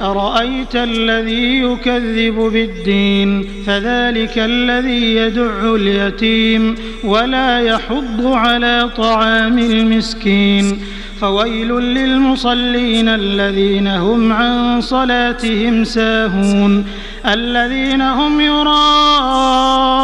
أرأيت الذي يكذب بالدين فذلك الذي يدع اليتيم ولا يحض على طعام المسكين فويل للمصلين الذين هم عن صلاتهم ساهون الذين هم يراءون